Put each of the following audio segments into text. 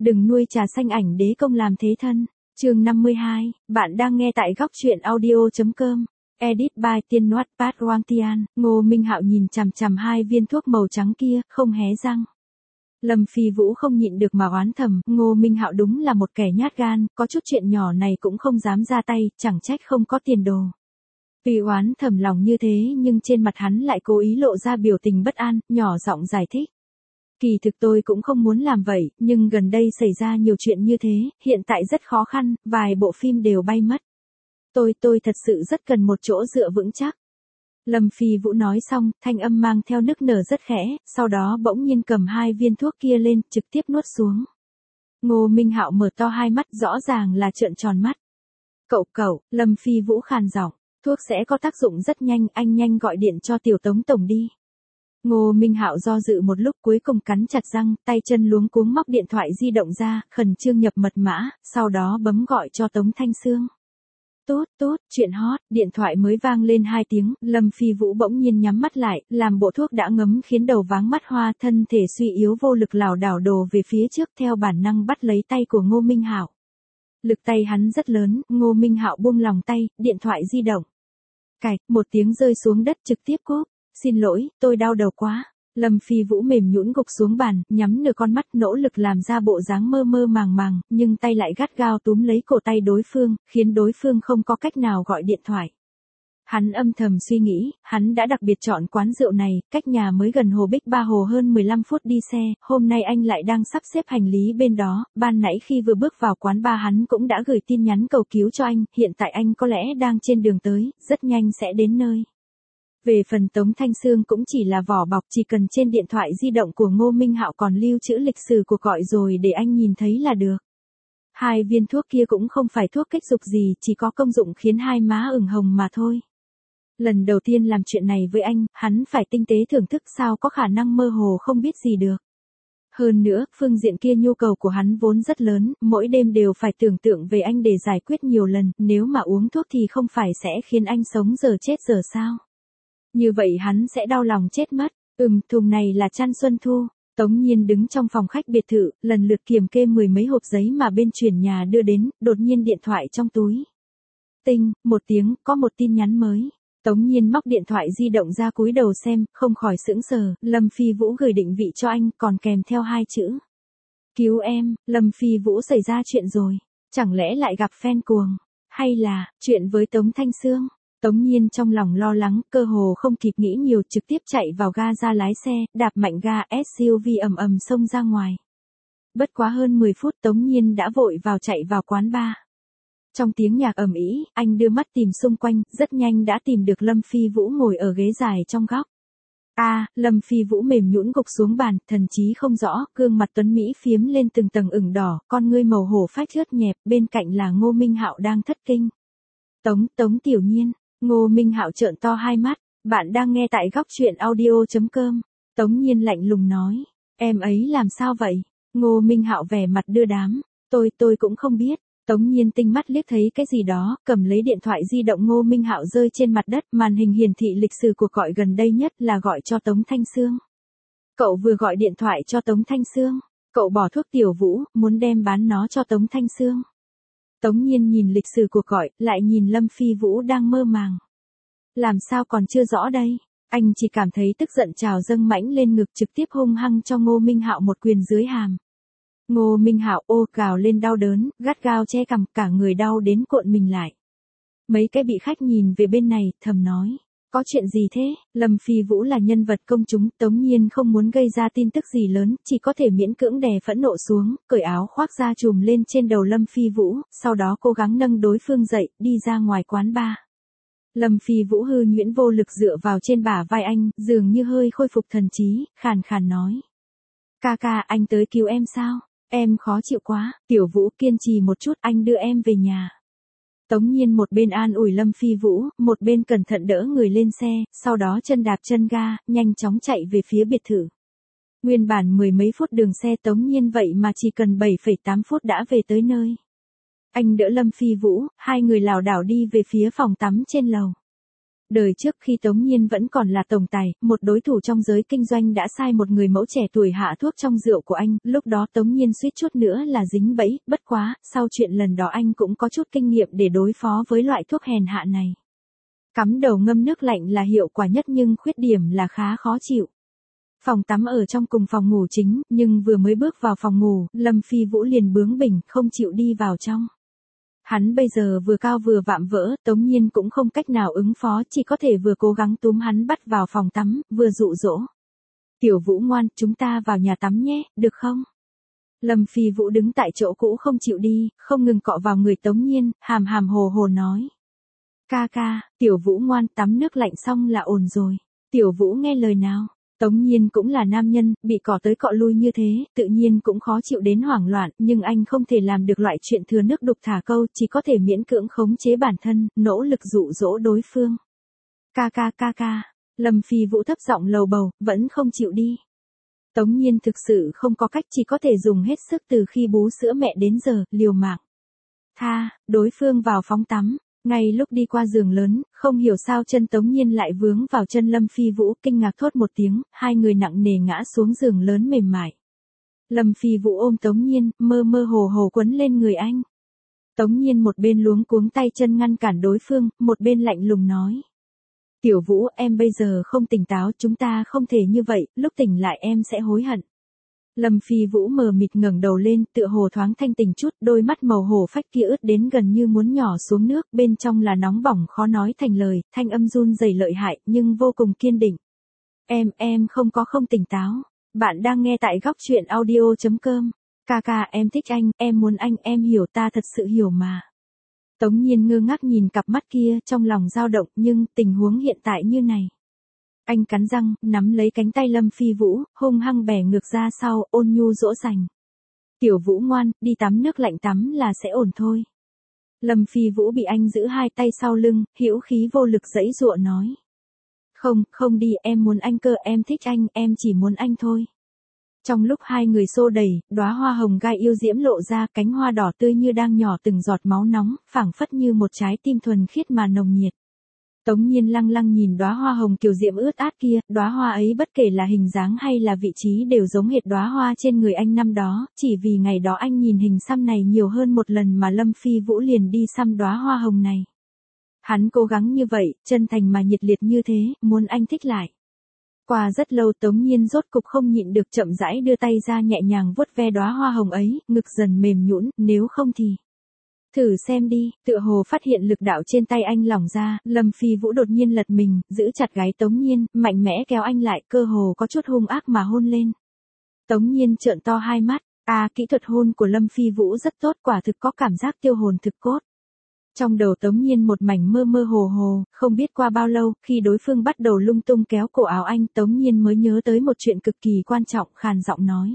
đừng nuôi trà xanh ảnh đế công làm thế thân. Chương 52, bạn đang nghe tại góc truyện audio.com. Edit by Tiên Noát Pat Wang Tian. Ngô Minh Hạo nhìn chằm chằm hai viên thuốc màu trắng kia, không hé răng. Lâm Phi Vũ không nhịn được mà oán thầm, Ngô Minh Hạo đúng là một kẻ nhát gan, có chút chuyện nhỏ này cũng không dám ra tay, chẳng trách không có tiền đồ. Tuy oán thầm lòng như thế nhưng trên mặt hắn lại cố ý lộ ra biểu tình bất an, nhỏ giọng giải thích. Kỳ thực tôi cũng không muốn làm vậy, nhưng gần đây xảy ra nhiều chuyện như thế, hiện tại rất khó khăn, vài bộ phim đều bay mất. Tôi thật sự rất cần một chỗ dựa vững chắc. Lâm Phi Vũ nói xong, thanh âm mang theo nức nở rất khẽ, sau đó bỗng nhiên cầm hai viên thuốc kia lên, trực tiếp nuốt xuống. Ngô Minh Hạo mở to hai mắt, rõ ràng là trợn tròn mắt. Cậu, Lâm Phi Vũ khàn giọng, thuốc sẽ có tác dụng rất nhanh, anh nhanh gọi điện cho Tiểu Tống tổng đi. Ngô Minh Hạo do dự một lúc cuối cùng cắn chặt răng, tay chân luống cuống móc điện thoại di động ra, khẩn trương nhập mật mã, sau đó bấm gọi cho Tống Thanh Sương. Tốt, chuyện hot, điện thoại mới vang lên 2 tiếng, Lâm Phi Vũ bỗng nhiên nhắm mắt lại, làm bộ thuốc đã ngấm khiến đầu váng mắt hoa, thân thể suy yếu vô lực lảo đảo đổ về phía trước theo bản năng bắt lấy tay của Ngô Minh Hạo. Lực tay hắn rất lớn, Ngô Minh Hạo buông lòng tay, điện thoại di động. Cạch, một tiếng rơi xuống đất trực tiếp cúp. Xin lỗi, tôi đau đầu quá. Lâm Phi Vũ mềm nhũn gục xuống bàn, nhắm nửa con mắt nỗ lực làm ra bộ dáng mơ mơ màng màng, nhưng tay lại gắt gao túm lấy cổ tay đối phương, khiến đối phương không có cách nào gọi điện thoại. Hắn âm thầm suy nghĩ, hắn đã đặc biệt chọn quán rượu này, cách nhà mới gần Hồ Bích Ba Hồ hơn 15 phút đi xe, hôm nay anh lại đang sắp xếp hành lý bên đó, ban nãy khi vừa bước vào quán bar hắn cũng đã gửi tin nhắn cầu cứu cho anh, hiện tại anh có lẽ đang trên đường tới, rất nhanh sẽ đến nơi. Về phần Tống Thanh Sương cũng chỉ là vỏ bọc, chỉ cần trên điện thoại di động của Ngô Minh Hạo còn lưu trữ lịch sử cuộc gọi rồi để anh nhìn thấy là được. Hai viên thuốc kia cũng không phải thuốc kích dục gì, chỉ có công dụng khiến hai má ửng hồng mà thôi. Lần đầu tiên làm chuyện này với anh, hắn phải tinh tế thưởng thức sao có khả năng mơ hồ không biết gì được. Hơn nữa, phương diện kia nhu cầu của hắn vốn rất lớn, mỗi đêm đều phải tưởng tượng về anh để giải quyết nhiều lần, nếu mà uống thuốc thì không phải sẽ khiến anh sống giờ chết giờ sao. Như vậy hắn sẽ đau lòng chết mất. Thùng này là chăn Xuân Thu. Tống Nhiên đứng trong phòng khách biệt thự, lần lượt kiểm kê 10 mấy hộp giấy mà bên chuyển nhà đưa đến, đột nhiên điện thoại trong túi. Tinh, một tiếng, có một tin nhắn mới. Tống Nhiên móc điện thoại di động ra cúi đầu xem, không khỏi sững sờ, Lâm Phi Vũ gửi định vị cho anh, còn kèm theo 2 chữ. Cứu em, Lâm Phi Vũ xảy ra chuyện rồi. Chẳng lẽ lại gặp fan cuồng? Hay là, chuyện với Tống Thanh Sương? Tống Nhiên trong lòng lo lắng, cơ hồ không kịp nghĩ nhiều trực tiếp chạy vào ga ra lái xe, đạp mạnh ga SUV ầm ầm xông ra ngoài. Bất quá hơn 10 phút Tống Nhiên đã vội vào chạy vào quán bar. Trong tiếng nhạc ầm ĩ, anh đưa mắt tìm xung quanh, rất nhanh đã tìm được Lâm Phi Vũ ngồi ở ghế dài trong góc. Lâm Phi Vũ mềm nhũn gục xuống bàn, thần trí không rõ, gương mặt tuấn mỹ phiếm lên từng tầng ửng đỏ, con ngươi màu hổ phách ướt nhẹp, bên cạnh là Ngô Minh Hạo đang thất kinh. Tống Tiểu Nhiên. Ngô Minh Hạo trợn to hai mắt, bạn đang nghe tại góc truyện audio.com. Tống Nhiên lạnh lùng nói, em ấy làm sao vậy? Ngô Minh Hạo vẻ mặt đưa đám, tôi cũng không biết. Tống Nhiên tinh mắt liếc thấy cái gì đó, cầm lấy điện thoại di động Ngô Minh Hạo rơi trên mặt đất, màn hình hiển thị lịch sử cuộc gọi gần đây nhất là gọi cho Tống Thanh Sương. Cậu vừa gọi điện thoại cho Tống Thanh Sương, cậu bỏ thuốc Tiểu Vũ, muốn đem bán nó cho Tống Thanh Sương. Tống Nhiên nhìn lịch sử cuộc gọi, lại nhìn Lâm Phi Vũ đang mơ màng. Làm sao còn chưa rõ đây? Anh chỉ cảm thấy tức giận trào dâng mãnh lên ngực, trực tiếp hung hăng cho Ngô Minh Hạo một quyền dưới hàm. Ngô Minh Hạo gào lên đau đớn, gắt gao che cằm, cả người đau đến cuộn mình lại. Mấy cái bị khách nhìn về bên này, thầm nói. Có chuyện gì thế? Lâm Phi Vũ là nhân vật công chúng, Tống Nhiên không muốn gây ra tin tức gì lớn, chỉ có thể miễn cưỡng đè phẫn nộ xuống, cởi áo khoác ra trùm lên trên đầu Lâm Phi Vũ, sau đó cố gắng nâng đối phương dậy, đi ra ngoài quán bar. Lâm Phi Vũ hư nhuyễn vô lực dựa vào trên bả vai anh, dường như hơi khôi phục thần trí, khàn khàn nói. Ca, anh tới cứu em sao? Em khó chịu quá, Tiểu Vũ kiên trì một chút, anh đưa em về nhà. Tống Nhiên một bên an ủi Lâm Phi Vũ, một bên cẩn thận đỡ người lên xe, sau đó chân đạp chân ga, nhanh chóng chạy về phía biệt thự. Nguyên bản 10 mấy phút đường xe Tống Nhiên vậy mà chỉ cần 7,8 phút đã về tới nơi. Anh đỡ Lâm Phi Vũ, hai người lảo đảo đi về phía phòng tắm trên lầu. Đời trước khi Tống Nhiên vẫn còn là tổng tài, một đối thủ trong giới kinh doanh đã sai một người mẫu trẻ tuổi hạ thuốc trong rượu của anh, lúc đó Tống Nhiên suýt chút nữa là dính bẫy, bất quá, sau chuyện lần đó anh cũng có chút kinh nghiệm để đối phó với loại thuốc hèn hạ này. Cắm đầu ngâm nước lạnh là hiệu quả nhất nhưng khuyết điểm là khá khó chịu. Phòng tắm ở trong cùng phòng ngủ chính, nhưng vừa mới bước vào phòng ngủ, Lâm Phi Vũ liền bướng bỉnh, không chịu đi vào trong. Hắn bây giờ vừa cao vừa vạm vỡ, Tống Nhiên cũng không cách nào ứng phó, chỉ có thể vừa cố gắng túm hắn bắt vào phòng tắm, vừa dụ dỗ. Tiểu Vũ ngoan, chúng ta vào nhà tắm nhé, được không? Lâm Phi Vũ đứng tại chỗ cũ không chịu đi, không ngừng cọ vào người Tống Nhiên, hàm hàm hồ hồ nói. Ca ca, Tiểu Vũ ngoan, tắm nước lạnh xong là ổn rồi. Tiểu Vũ nghe lời nào. Tống Nhiên cũng là nam nhân, bị cọ tới cọ lui như thế, tự nhiên cũng khó chịu đến hoảng loạn, nhưng anh không thể làm được loại chuyện thừa nước đục thả câu, chỉ có thể miễn cưỡng khống chế bản thân, nỗ lực dụ dỗ đối phương. Ca ca, Lâm Phi Vũ thấp giọng lầu bầu, vẫn không chịu đi. Tống Nhiên thực sự không có cách, chỉ có thể dùng hết sức từ khi bú sữa mẹ đến giờ, liều mạng. Đối phương vào phóng tắm. Ngay lúc đi qua giường lớn, không hiểu sao chân Tống Nhiên lại vướng vào chân Lâm Phi Vũ, kinh ngạc thốt một tiếng, hai người nặng nề ngã xuống giường lớn mềm mại. Lâm Phi Vũ ôm Tống Nhiên, mơ mơ hồ hồ quấn lên người anh. Tống Nhiên một bên luống cuống tay chân ngăn cản đối phương, một bên lạnh lùng nói. Tiểu Vũ, em bây giờ không tỉnh táo, chúng ta không thể như vậy, lúc tỉnh lại em sẽ hối hận. Lâm Phi Vũ mờ mịt ngẩng đầu lên, tựa hồ thoáng thanh tỉnh chút, đôi mắt màu hổ phách kia ướt đến gần như muốn nhỏ xuống nước, bên trong là nóng bỏng khó nói thành lời, thanh âm run rẩy lợi hại, nhưng vô cùng kiên định. Em không tỉnh táo. Bạn đang nghe tại góc truyện audio.com. Ca, em thích anh, em muốn anh, em hiểu, ta thật sự hiểu mà. Tống Nhiên ngơ ngác nhìn cặp mắt kia, trong lòng dao động, nhưng tình huống hiện tại như này. Anh cắn răng, nắm lấy cánh tay Lâm Phi Vũ, hung hăng bẻ ngược ra sau, ôn nhu dỗ dành. Tiểu Vũ ngoan, đi tắm nước lạnh tắm là sẽ ổn thôi. Lâm Phi Vũ bị anh giữ hai tay sau lưng, hữu khí vô lực giãy giụa nói. Không đi, em muốn anh cơ, em thích anh, em chỉ muốn anh thôi. Trong lúc hai người xô đẩy, đóa hoa hồng gai yêu diễm lộ ra, cánh hoa đỏ tươi như đang nhỏ từng giọt máu nóng, phảng phất như một trái tim thuần khiết mà nồng nhiệt. Tống Nhiên lăng lăng nhìn đóa hoa hồng kiều diễm ướt át kia, đóa hoa ấy bất kể là hình dáng hay là vị trí đều giống hệt đóa hoa trên người anh năm đó, chỉ vì ngày đó anh nhìn hình xăm này nhiều hơn một lần mà Lâm Phi Vũ liền đi xăm đóa hoa hồng này. Hắn cố gắng như vậy, chân thành mà nhiệt liệt như thế, muốn anh thích lại. Qua rất lâu Tống Nhiên rốt cục không nhịn được chậm rãi đưa tay ra nhẹ nhàng vuốt ve đóa hoa hồng ấy, ngực dần mềm nhũn, nếu không thì. Thử xem đi, tựa hồ phát hiện lực đạo trên tay anh lỏng ra, Lâm Phi Vũ đột nhiên lật mình, giữ chặt gáy Tống Nhiên, mạnh mẽ kéo anh lại, cơ hồ có chút hung ác mà hôn lên. Tống Nhiên trợn to hai mắt, kỹ thuật hôn của Lâm Phi Vũ rất tốt, quả thực có cảm giác tiêu hồn thực cốt. Trong đầu Tống Nhiên một mảnh mơ mơ hồ hồ, không biết qua bao lâu, khi đối phương bắt đầu lung tung kéo cổ áo anh, Tống Nhiên mới nhớ tới một chuyện cực kỳ quan trọng, khàn giọng nói.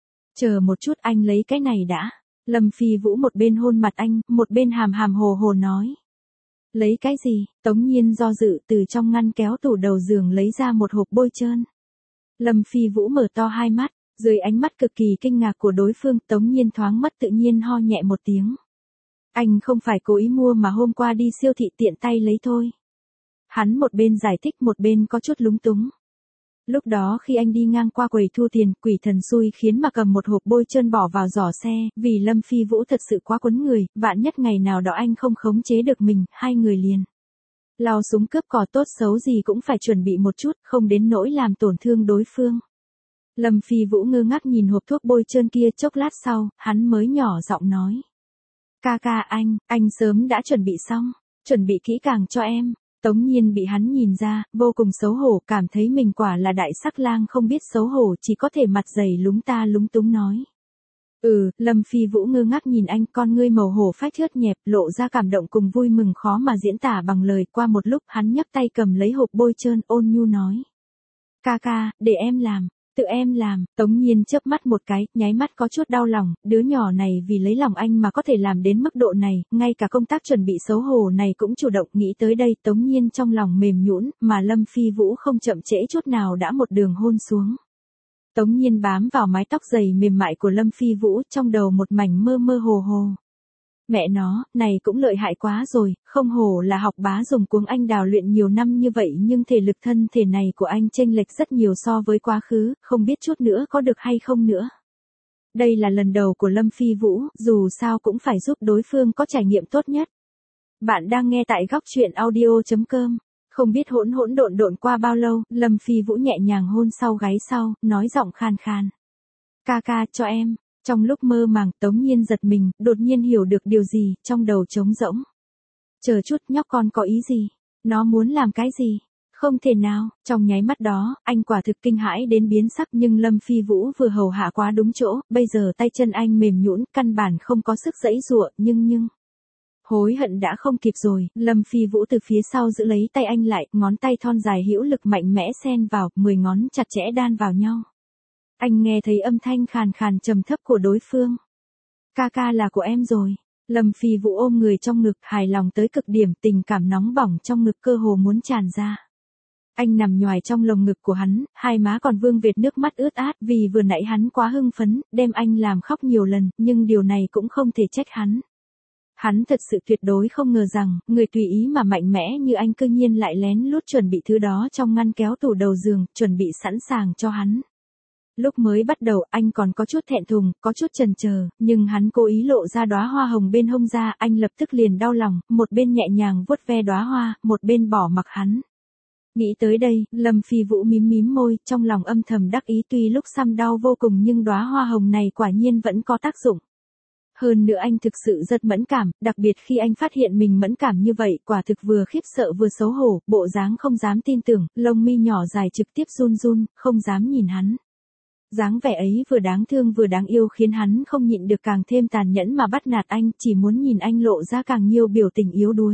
Chờ một chút, anh lấy cái này đã. Lâm Phi Vũ một bên hôn mặt anh, một bên hàm hàm hồ hồ nói. Lấy cái gì? Tống Nhiên do dự, từ trong ngăn kéo tủ đầu giường lấy ra một hộp bôi trơn. Lâm Phi Vũ mở to hai mắt, dưới ánh mắt cực kỳ kinh ngạc của đối phương, Tống Nhiên thoáng mất tự nhiên ho nhẹ một tiếng. Anh không phải cố ý mua mà hôm qua đi siêu thị tiện tay lấy thôi. Hắn một bên giải thích một bên có chút lúng túng. Lúc đó khi anh đi ngang qua quầy thu tiền, quỷ thần xui khiến mà cầm một hộp bôi trơn bỏ vào giỏ xe, vì Lâm Phi Vũ thật sự quá quấn người, vạn nhất ngày nào đó anh không khống chế được mình, hai người liền. Lao súng cướp cò, tốt xấu gì cũng phải chuẩn bị một chút, không đến nỗi làm tổn thương đối phương. Lâm Phi Vũ ngơ ngác nhìn hộp thuốc bôi trơn kia, chốc lát sau, hắn mới nhỏ giọng nói. Ca, anh sớm đã chuẩn bị xong, chuẩn bị kỹ càng cho em. Tống Nhiên bị hắn nhìn ra, vô cùng xấu hổ, cảm thấy mình quả là đại sắc lang không biết xấu hổ, chỉ có thể mặt dày lúng ta lúng túng nói. Lâm Phi Vũ ngơ ngác nhìn anh, con ngươi màu hổ phách ướt nhẹp, lộ ra cảm động cùng vui mừng khó mà diễn tả bằng lời. Qua một lúc hắn nhấc tay cầm lấy hộp bôi trơn, ôn nhu nói. Ca, để em làm. Tự em làm. Tống Nhiên chớp mắt một cái, nháy mắt có chút đau lòng, đứa nhỏ này vì lấy lòng anh mà có thể làm đến mức độ này, ngay cả công tác chuẩn bị xấu hổ này cũng chủ động. Nghĩ tới đây Tống Nhiên trong lòng mềm nhũn, mà Lâm Phi Vũ không chậm trễ chút nào đã một đường hôn xuống. Tống Nhiên bám vào mái tóc dày mềm mại của Lâm Phi Vũ, trong đầu một mảnh mơ mơ hồ hồ. Mẹ nó, này cũng lợi hại quá rồi, không hổ là học bá dùng cuống anh đào luyện nhiều năm như vậy nhưng thể lực thân thể này của anh chênh lệch rất nhiều so với quá khứ, không biết chút nữa có được hay không nữa. Đây là lần đầu của Lâm Phi Vũ, dù sao cũng phải giúp đối phương có trải nghiệm tốt nhất. Bạn đang nghe tại góc chuyện audio.com. Không biết hỗn hỗn độn độn qua bao lâu, Lâm Phi Vũ nhẹ nhàng hôn sau gáy sau, nói giọng khan khan. Ca ca, cho em. Trong lúc mơ màng, Tống Nhiên giật mình, đột nhiên hiểu được điều gì, trong đầu trống rỗng. Chờ chút, nhóc con có ý gì? Nó muốn làm cái gì? Không thể nào, trong nháy mắt đó, anh quả thực kinh hãi đến biến sắc nhưng Lâm Phi Vũ vừa hầu hạ quá đúng chỗ, bây giờ tay chân anh mềm nhũn, căn bản không có sức giãy giụa, nhưng... Hối hận đã không kịp rồi, Lâm Phi Vũ từ phía sau giữ lấy tay anh lại, ngón tay thon dài hữu lực mạnh mẽ xen vào, 10 ngón chặt chẽ đan vào nhau. Anh nghe thấy âm thanh khàn khàn trầm thấp của đối phương. Ca ca là của em rồi. Lâm Phi Vũ ôm người trong ngực, hài lòng tới cực điểm, tình cảm nóng bỏng trong ngực cơ hồ muốn tràn ra. Anh nằm nhoài trong lồng ngực của hắn, hai má còn vương vệt nước mắt ướt át vì vừa nãy hắn quá hưng phấn, đem anh làm khóc nhiều lần, nhưng điều này cũng không thể trách hắn. Hắn thật sự tuyệt đối không ngờ rằng, người tùy ý mà mạnh mẽ như anh cư nhiên lại lén lút chuẩn bị thứ đó trong ngăn kéo tủ đầu giường, chuẩn bị sẵn sàng cho hắn. Lúc mới bắt đầu anh còn có chút thẹn thùng, có chút chần chờ, nhưng hắn cố ý lộ ra đóa hoa hồng bên hông ra, anh lập tức liền đau lòng, một bên nhẹ nhàng vuốt ve đóa hoa, một bên bỏ mặc hắn. Nghĩ tới đây, Lâm Phi Vũ mím mím môi, trong lòng âm thầm đắc ý tuy lúc xăm đau vô cùng nhưng đóa hoa hồng này quả nhiên vẫn có tác dụng. Hơn nữa anh thực sự rất mẫn cảm, đặc biệt khi anh phát hiện mình mẫn cảm như vậy, quả thực vừa khiếp sợ vừa xấu hổ, bộ dáng không dám tin tưởng, lông mi nhỏ dài trực tiếp run run, không dám nhìn hắn. Dáng vẻ ấy vừa đáng thương vừa đáng yêu khiến hắn không nhịn được càng thêm tàn nhẫn mà bắt nạt anh, chỉ muốn nhìn anh lộ ra càng nhiều biểu tình yếu đuối.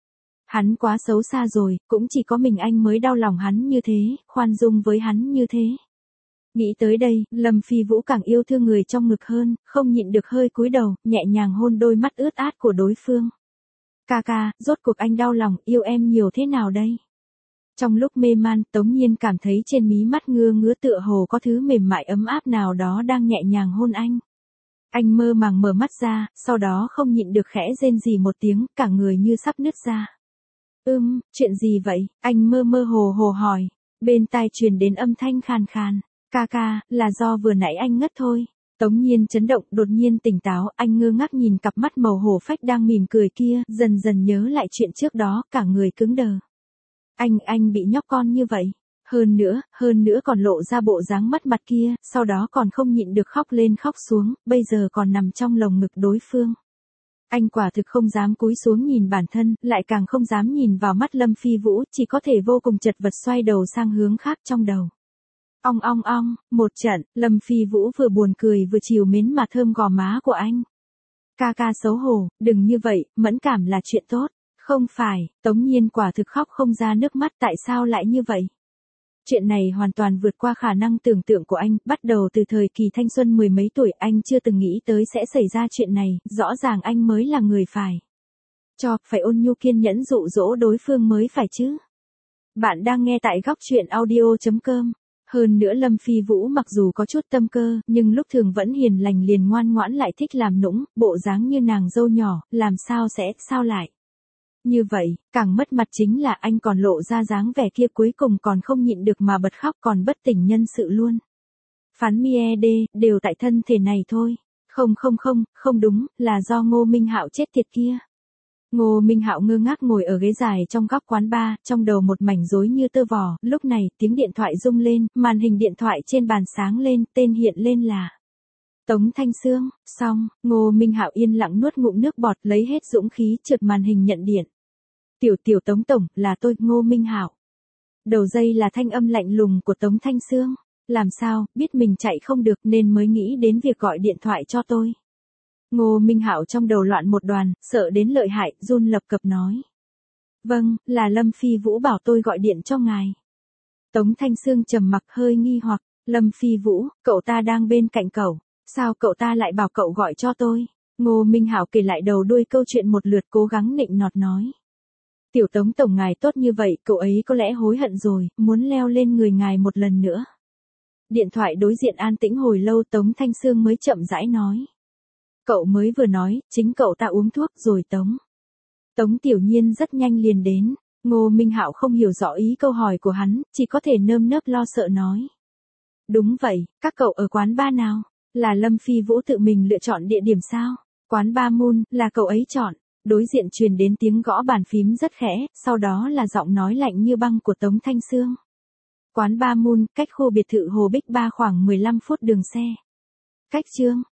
Hắn quá xấu xa rồi, cũng chỉ có mình anh mới đau lòng hắn như thế, khoan dung với hắn như thế. Nghĩ tới đây, Lâm Phi Vũ càng yêu thương người trong ngực hơn, không nhịn được hơi cúi đầu, nhẹ nhàng hôn đôi mắt ướt át của đối phương. Ca ca, rốt cuộc anh đau lòng, yêu em nhiều thế nào đây? Trong lúc mê man, Tống Nhiên cảm thấy trên mí mắt ngứa ngứa tựa hồ có thứ mềm mại ấm áp nào đó đang nhẹ nhàng hôn anh. Anh mơ màng mở mắt ra, sau đó không nhịn được khẽ rên rỉ một tiếng, cả người như sắp nứt ra. Chuyện gì vậy? Anh mơ mơ hồ hồ hỏi. Bên tai truyền đến âm thanh khàn khàn. Ca ca, là do vừa nãy anh ngất thôi. Tống Nhiên chấn động, đột nhiên tỉnh táo, anh ngơ ngác nhìn cặp mắt màu hổ phách đang mỉm cười kia, dần dần nhớ lại chuyện trước đó, cả người cứng đờ. Anh bị nhóc con như vậy. Hơn nữa còn lộ ra bộ dáng mất mặt kia, sau đó còn không nhịn được khóc lên khóc xuống, bây giờ còn nằm trong lồng ngực đối phương. Anh quả thực không dám cúi xuống nhìn bản thân, lại càng không dám nhìn vào mắt Lâm Phi Vũ, chỉ có thể vô cùng chật vật xoay đầu sang hướng khác trong đầu. Ong, một trận, Lâm Phi Vũ vừa buồn cười vừa chiều mến mà thơm gò má của anh. Ca ca xấu hổ, đừng như vậy, mẫn cảm là chuyện tốt. Không phải, Tống Nhiên quả thực khóc không ra nước mắt, tại sao lại như vậy? Chuyện này hoàn toàn vượt qua khả năng tưởng tượng của anh, bắt đầu từ thời kỳ thanh xuân mười mấy tuổi anh chưa từng nghĩ tới sẽ xảy ra chuyện này, rõ ràng anh mới là người phải phải ôn nhu kiên nhẫn dụ dỗ đối phương mới phải chứ. Bạn đang nghe tại góc chuyện audio.com. Hơn nữa Lâm Phi Vũ mặc dù có chút tâm cơ, nhưng lúc thường vẫn hiền lành liền ngoan ngoãn lại thích làm nũng, bộ dáng như nàng dâu nhỏ, làm sao lại. Như vậy, càng mất mặt chính là anh còn lộ ra dáng vẻ kia cuối cùng còn không nhịn được mà bật khóc còn bất tỉnh nhân sự luôn. Phán mie đê, đều tại thân thể này thôi. Không đúng, là do Ngô Minh Hạo chết tiệt kia. Ngô Minh Hạo ngơ ngác ngồi ở ghế dài trong góc quán bar, trong đầu một mảnh rối như tơ vò, lúc này tiếng điện thoại rung lên, màn hình điện thoại trên bàn sáng lên, tên hiện lên là Tống Thanh Sương. Xong, Ngô Minh Hạo yên lặng nuốt ngụm nước bọt, lấy hết dũng khí trượt màn hình nhận điện. Tiểu Tống tổng, là tôi, Ngô Minh Hạo. Đầu dây là thanh âm lạnh lùng của Tống Thanh Sương. Làm sao, biết mình chạy không được nên mới nghĩ đến việc gọi điện thoại cho tôi. Ngô Minh Hạo trong đầu loạn một đoàn, sợ đến lợi hại, run lập cập nói. Vâng, là Lâm Phi Vũ bảo tôi gọi điện cho ngài. Tống Thanh Sương trầm mặc hơi nghi hoặc, Lâm Phi Vũ, cậu ta đang bên cạnh cậu, sao cậu ta lại bảo cậu gọi cho tôi? Ngô Minh Hạo kể lại đầu đuôi câu chuyện một lượt cố gắng nịnh nọt nói. Tiểu Tống tổng ngài tốt như vậy, cậu ấy có lẽ hối hận rồi, muốn leo lên người ngài một lần nữa. Điện thoại đối diện an tĩnh hồi lâu Tống Thanh Sương mới chậm rãi nói. Cậu mới vừa nói, chính cậu ta uống thuốc rồi Tống. Tống Tiểu Nhiên rất nhanh liền đến. Ngô Minh Hạo không hiểu rõ ý câu hỏi của hắn, chỉ có thể nơm nớp lo sợ nói. Đúng vậy, các cậu ở quán bar nào? Là Lâm Phi Vũ tự mình lựa chọn địa điểm sao? Quán bar Moon, là cậu ấy chọn. Đối diện truyền đến tiếng gõ bàn phím rất khẽ, sau đó là giọng nói lạnh như băng của Tống Thanh Sương. Quán bar Moon, cách khu biệt thự Hồ Bích Ba khoảng 15 phút đường xe. Cách Chương